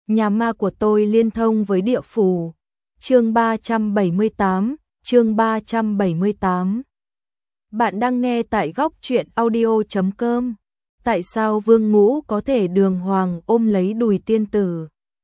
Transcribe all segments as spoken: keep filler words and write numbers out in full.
Nhà ma của tôi liên thông với địa phủ. Chương ba trăm bảy mươi tám, chương ba trăm bảy mươi tám. Bạn đang nghe tại góc truyện audio chấm com. Tại sao Vương Ngũ có thể đường hoàng ôm lấy đùi tiên tử,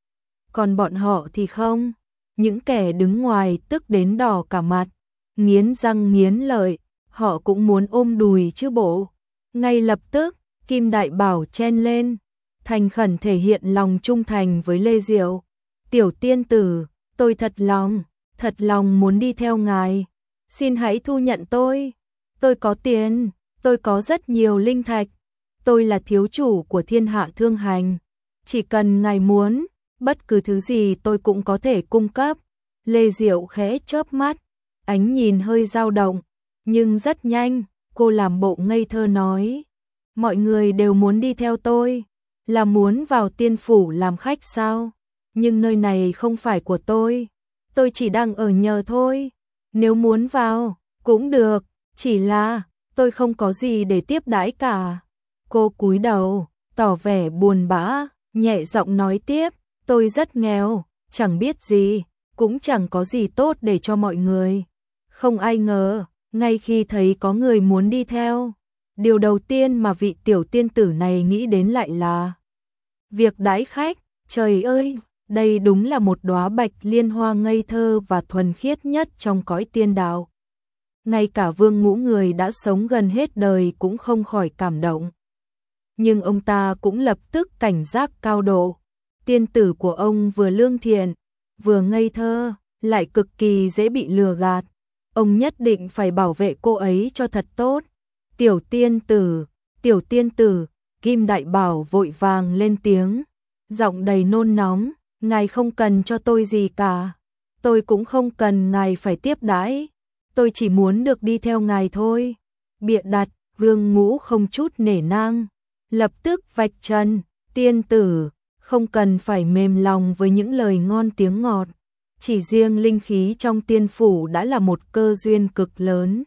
còn bọn họ thì không? Những kẻ đứng ngoài tức đến đỏ cả mặt, nghiến răng nghiến lợi, họ cũng muốn ôm đùi chứ bộ. Ngay lập tức, Kim Đại Bảo chen lên, thành khẩn thể hiện lòng trung thành với Lê Diệu. Tiểu tiên tử, tôi thật lòng, thật lòng muốn đi theo ngài. Xin hãy thu nhận tôi. Tôi có tiền, tôi có rất nhiều linh thạch. Tôi là thiếu chủ của thiên hạ thương hành. Chỉ cần ngài muốn, bất cứ thứ gì tôi cũng có thể cung cấp. Lê Diệu khẽ chớp mắt, ánh nhìn hơi dao động, nhưng rất nhanh, cô làm bộ ngây thơ nói. Mọi người đều muốn đi theo tôi, là muốn vào tiên phủ làm khách sao? Nhưng nơi này không phải của tôi, tôi chỉ đang ở nhờ thôi. Nếu muốn vào, cũng được, chỉ là tôi không có gì để tiếp đãi cả. Cô cúi đầu, tỏ vẻ buồn bã, nhẹ giọng nói tiếp, tôi rất nghèo, chẳng biết gì, cũng chẳng có gì tốt để cho mọi người. Không ai ngờ, ngay khi thấy có người muốn đi theo, điều đầu tiên mà vị tiểu tiên tử này nghĩ đến lại là việc đãi khách. Trời ơi, đây đúng là một đóa bạch liên hoa ngây thơ và thuần khiết nhất trong cõi tiên đạo. Ngay cả Vương Ngũ, người đã sống gần hết đời, cũng không khỏi cảm động. Nhưng ông ta cũng lập tức cảnh giác cao độ. Tiên tử của ông vừa lương thiện, vừa ngây thơ, lại cực kỳ dễ bị lừa gạt. Ông nhất định phải bảo vệ cô ấy cho thật tốt. Tiểu tiên tử, tiểu tiên tử, Kim Đại Bảo vội vàng lên tiếng, giọng đầy nôn nóng, ngài không cần cho tôi gì cả. Tôi cũng không cần ngài phải tiếp đãi. Tôi chỉ muốn được đi theo ngài thôi. Bịa đặt. Vương Ngũ không chút nể nang, lập tức vạch trần, tiên tử, không cần phải mềm lòng với những lời ngon tiếng ngọt. Chỉ riêng linh khí trong tiên phủ đã là một cơ duyên cực lớn.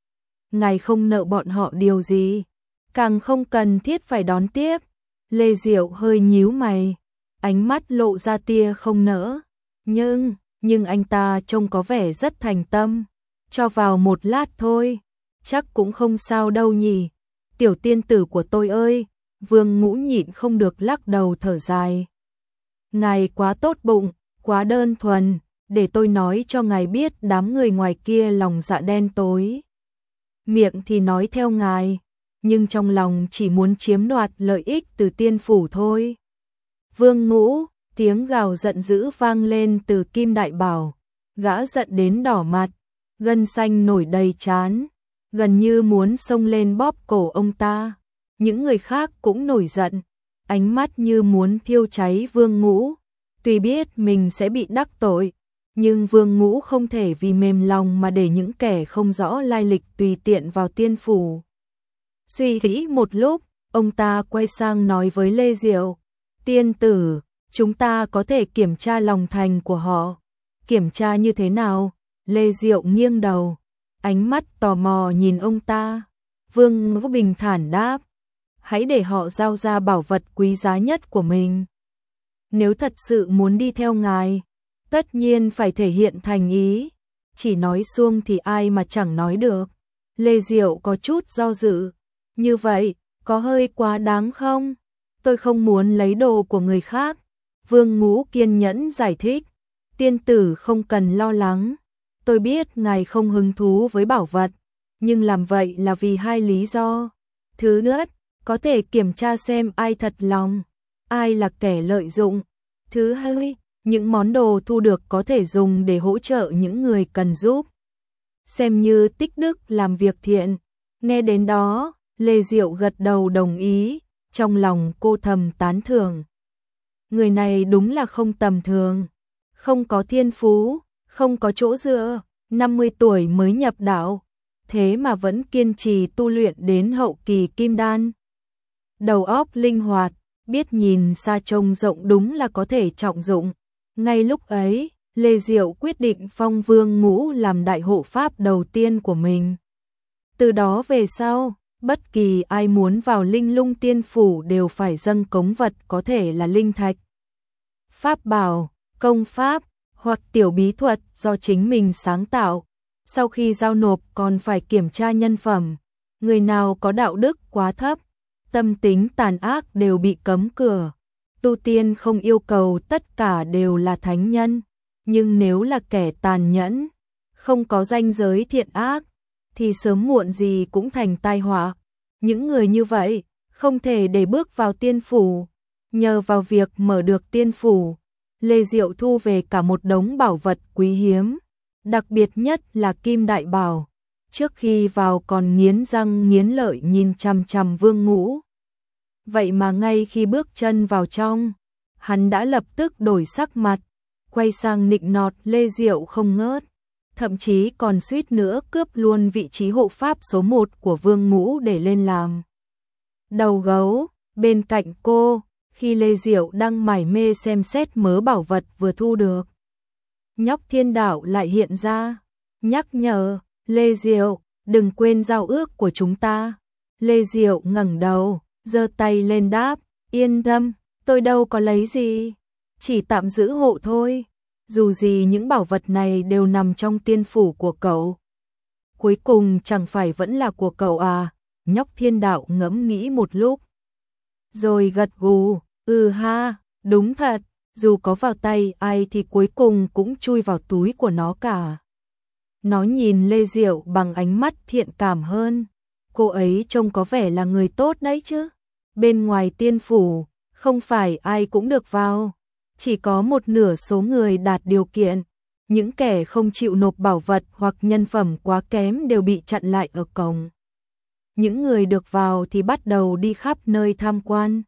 Ngài không nợ bọn họ điều gì, càng không cần thiết phải đón tiếp. Lê Diệu hơi nhíu mày, ánh mắt lộ ra tia không nỡ. Nhưng, nhưng anh ta trông có vẻ rất thành tâm. Cho vào một lát thôi, chắc cũng không sao đâu nhỉ. Tiểu tiên tử của tôi ơi, Vương Ngũ nhịn không được lắc đầu thở dài. Ngài quá tốt bụng, quá đơn thuần, để tôi nói cho ngài biết đám người ngoài kia lòng dạ đen tối. Miệng thì nói theo ngài, nhưng trong lòng chỉ muốn chiếm đoạt lợi ích từ tiên phủ thôi. Vương Ngũ, tiếng gào giận dữ vang lên từ Kim Đại Bảo, gã giận đến đỏ mặt, gân xanh nổi đầy trán, gần như muốn xông lên bóp cổ ông ta. Những người khác cũng nổi giận, ánh mắt như muốn thiêu cháy Vương Ngũ. Tuy biết mình sẽ bị đắc tội, nhưng Vương Ngũ không thể vì mềm lòng mà để những kẻ không rõ lai lịch tùy tiện vào tiên phủ. Suy nghĩ một lúc, ông ta quay sang nói với Lê Diệu, tiên tử, chúng ta có thể kiểm tra lòng thành của họ. Kiểm tra như thế nào? Lê Diệu nghiêng đầu, ánh mắt tò mò nhìn ông ta. Vương Ngũ bình thản đáp, hãy để họ giao ra bảo vật quý giá nhất của mình. Nếu thật sự muốn đi theo ngài, tất nhiên phải thể hiện thành ý. Chỉ nói suông thì ai mà chẳng nói được. Lê Diệu có chút do dự, như vậy có hơi quá đáng không? Tôi không muốn lấy đồ của người khác. Vương Ngũ kiên nhẫn giải thích, tiên tử không cần lo lắng. Tôi biết ngài không hứng thú với bảo vật, nhưng làm vậy là vì hai lý do. Thứ nhất, có thể kiểm tra xem ai thật lòng, ai là kẻ lợi dụng. Thứ hai, những món đồ thu được có thể dùng để hỗ trợ những người cần giúp, xem như tích đức làm việc thiện. Nghe đến đó, Lê Diệu gật đầu đồng ý, trong lòng cô thầm tán thưởng. Người này đúng là không tầm thường, không có thiên phú, không có chỗ dựa, năm mươi tuổi mới nhập đạo, thế mà vẫn kiên trì tu luyện đến hậu kỳ kim đan. Đầu óc linh hoạt, biết nhìn xa trông rộng, đúng là có thể trọng dụng. Ngay lúc ấy, Lê Diệu quyết định phong Vương Ngũ làm đại hộ pháp đầu tiên của mình. Từ đó về sau, bất kỳ ai muốn vào Linh Lung tiên phủ đều phải dâng cống vật, có thể là linh thạch, pháp bảo, công pháp hoặc tiểu bí thuật do chính mình sáng tạo. Sau khi giao nộp còn phải kiểm tra nhân phẩm, người nào có đạo đức quá thấp, tâm tính tàn ác đều bị cấm cửa. Tu tiên không yêu cầu tất cả đều là thánh nhân, nhưng nếu là kẻ tàn nhẫn, không có ranh giới thiện ác, thì sớm muộn gì cũng thành tai họa. Những người như vậy, không thể để bước vào tiên phủ. Nhờ vào việc mở được tiên phủ, Lê Diệu thu về cả một đống bảo vật quý hiếm, đặc biệt nhất là Kim Đại Bảo. Trước khi vào còn nghiến răng nghiến lợi nhìn chằm chằm Vương Ngũ. Vậy mà ngay khi bước chân vào trong, hắn đã lập tức đổi sắc mặt, quay sang nịnh nọt Lê Diệu không ngớt, thậm chí còn suýt nữa cướp luôn vị trí hộ pháp số một của Vương Ngũ để lên làm đầu gấu. Bên cạnh cô, khi Lê Diệu đang mải mê xem xét mớ bảo vật vừa thu được, Nhóc Thiên Đạo lại hiện ra, nhắc nhở, Lê Diệu, đừng quên giao ước của chúng ta. Lê Diệu ngẩng đầu, giơ tay lên đáp, yên tâm, tôi đâu có lấy gì, chỉ tạm giữ hộ thôi. Dù gì những bảo vật này đều nằm trong tiên phủ của cậu. Cuối cùng chẳng phải vẫn là của cậu à? Nhóc Thiên Đạo ngẫm nghĩ một lúc, rồi gật gù, ừ ha, đúng thật, dù có vào tay ai thì cuối cùng cũng chui vào túi của nó cả. Nó nhìn Lê Diệu bằng ánh mắt thiện cảm hơn. Cô ấy trông có vẻ là người tốt đấy chứ. Bên ngoài tiên phủ, không phải ai cũng được vào. Chỉ có một nửa số người đạt điều kiện. Những kẻ không chịu nộp bảo vật hoặc nhân phẩm quá kém đều bị chặn lại ở cổng. Những người được vào thì bắt đầu đi khắp nơi tham quan,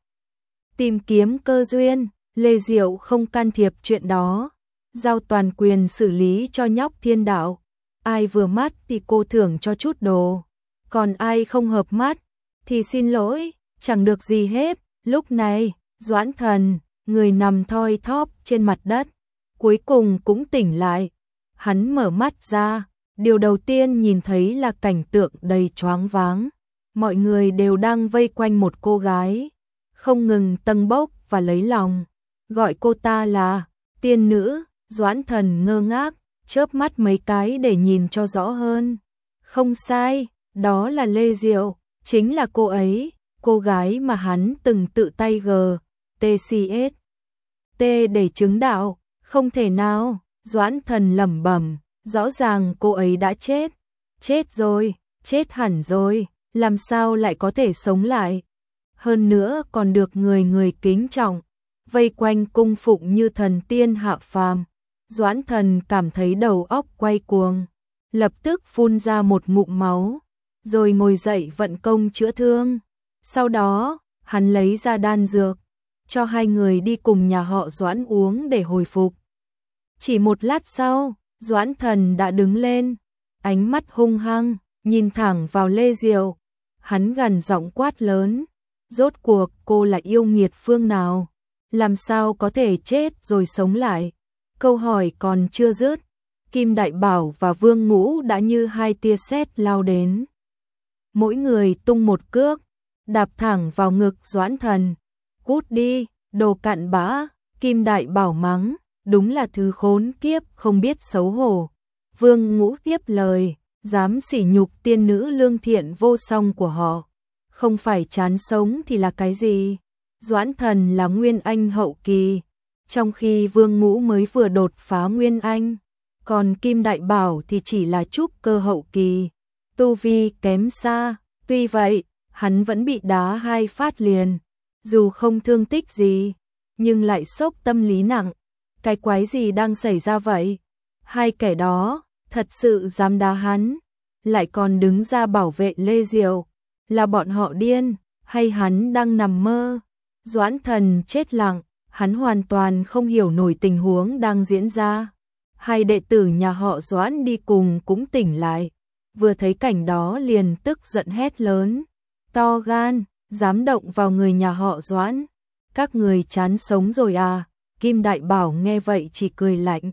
tìm kiếm cơ duyên. Lê Diệu không can thiệp chuyện đó, giao toàn quyền xử lý cho Nhóc Thiên Đạo. Ai vừa mắt thì cô thưởng cho chút đồ, còn ai không hợp mắt thì xin lỗi, chẳng được gì hết. Lúc này, Doãn Thần, người nằm thoi thóp trên mặt đất, cuối cùng cũng tỉnh lại. Hắn mở mắt ra, điều đầu tiên nhìn thấy là cảnh tượng đầy choáng váng. Mọi người đều đang vây quanh một cô gái, không ngừng tâng bốc và lấy lòng, gọi cô ta là tiên nữ. Doãn Thần ngơ ngác, chớp mắt mấy cái để nhìn cho rõ hơn. Không sai, đó là Lê Diệu, chính là cô ấy, cô gái mà hắn từng tự tay G T C S T để chứng đạo. Không thể nào, Doãn Thần lẩm bẩm, rõ ràng cô ấy đã chết. Chết rồi, chết hẳn rồi, làm sao lại có thể sống lại? Hơn nữa còn được người người kính trọng, vây quanh cung phụng như thần tiên hạ phàm. Doãn Thần cảm thấy đầu óc quay cuồng, lập tức phun ra một ngụm máu, rồi ngồi dậy vận công chữa thương. Sau đó, hắn lấy ra đan dược, cho hai người đi cùng nhà họ Doãn uống để hồi phục. Chỉ một lát sau, Doãn Thần đã đứng lên, ánh mắt hung hăng, nhìn thẳng vào Lê Diệu. Hắn gằn giọng quát lớn, rốt cuộc cô là yêu nghiệt phương nào? Làm sao có thể chết rồi sống lại? Câu hỏi còn chưa dứt, Kim Đại Bảo và Vương Ngũ đã như hai tia sét lao đến. Mỗi người tung một cước, đạp thẳng vào ngực Doãn Thần. Cút đi, đồ cặn bã. Kim Đại Bảo mắng, đúng là thứ khốn kiếp không biết xấu hổ. Vương Ngũ tiếp lời, dám sỉ nhục tiên nữ lương thiện vô song của họ, không phải chán sống thì là cái gì? Doãn Thần là Nguyên Anh hậu kỳ, trong khi Vương Ngũ mới vừa đột phá Nguyên Anh, còn Kim Đại Bảo thì chỉ là trúc cơ hậu kỳ, tu vi kém xa. Tuy vậy, hắn vẫn bị đá hai phát liền, dù không thương tích gì, nhưng lại sốc tâm lý nặng. Cái quái gì đang xảy ra vậy? Hai kẻ đó thật sự dám đá hắn, lại còn đứng ra bảo vệ Lê Diệu, là bọn họ điên hay hắn đang nằm mơ? Doãn Thần chết lặng, hắn hoàn toàn không hiểu nổi tình huống đang diễn ra. Hai đệ tử nhà họ Doãn đi cùng cũng tỉnh lại, vừa thấy cảnh đó liền tức giận hét lớn, to gan, dám động vào người nhà họ Doãn, các người chán sống rồi à? Kim Đại Bảo nghe vậy chỉ cười lạnh.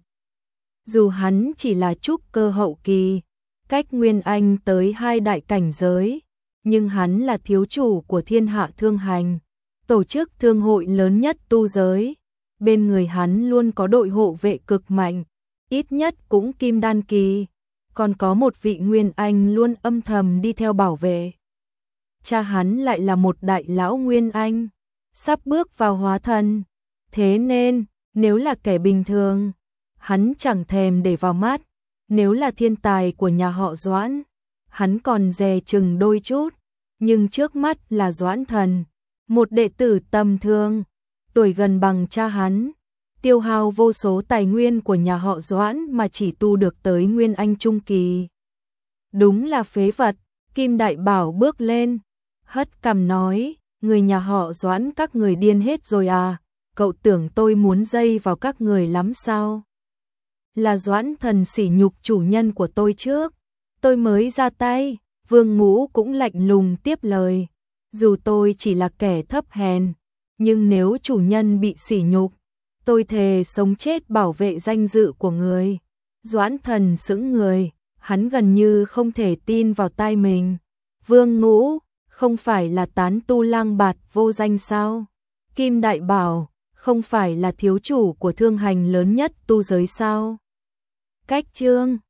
Dù hắn chỉ là trúc cơ hậu kỳ, cách Nguyên Anh tới hai đại cảnh giới, nhưng hắn là thiếu chủ của Thiên Hạ Thương Hành, tổ chức thương hội lớn nhất tu giới. bên người hắn luôn có đội hộ vệ cực mạnh, ít nhất cũng kim đan kỳ, còn có một vị Nguyên Anh luôn âm thầm đi theo bảo vệ. Cha hắn lại là một đại lão Nguyên Anh, sắp bước vào hóa thần, thế nên, nếu là kẻ bình thường, hắn chẳng thèm để vào mắt, nếu là thiên tài của nhà họ Doãn, hắn còn dè chừng đôi chút, nhưng trước mắt là Doãn Thần, một đệ tử tầm thường, tuổi gần bằng cha hắn, tiêu hao vô số tài nguyên của nhà họ Doãn mà chỉ tu được tới Nguyên Anh trung kỳ. Đúng là phế vật. Kim Đại Bảo bước lên, hất cằm nói, người nhà họ Doãn các người điên hết rồi à, cậu tưởng tôi muốn dây vào các người lắm sao? Là Doãn Thần sỉ nhục chủ nhân của tôi trước, tôi mới ra tay. Vương Ngũ cũng lạnh lùng tiếp lời, dù tôi chỉ là kẻ thấp hèn, nhưng nếu chủ nhân bị sỉ nhục, tôi thề sống chết bảo vệ danh dự của người. Doãn Thần sững người, hắn gần như không thể tin vào tai mình. Vương Ngũ, không phải là tán tu lang bạt vô danh sao? Kim Đại Bảo, không phải là thiếu chủ của thương hành lớn nhất tu giới sao? Cách chương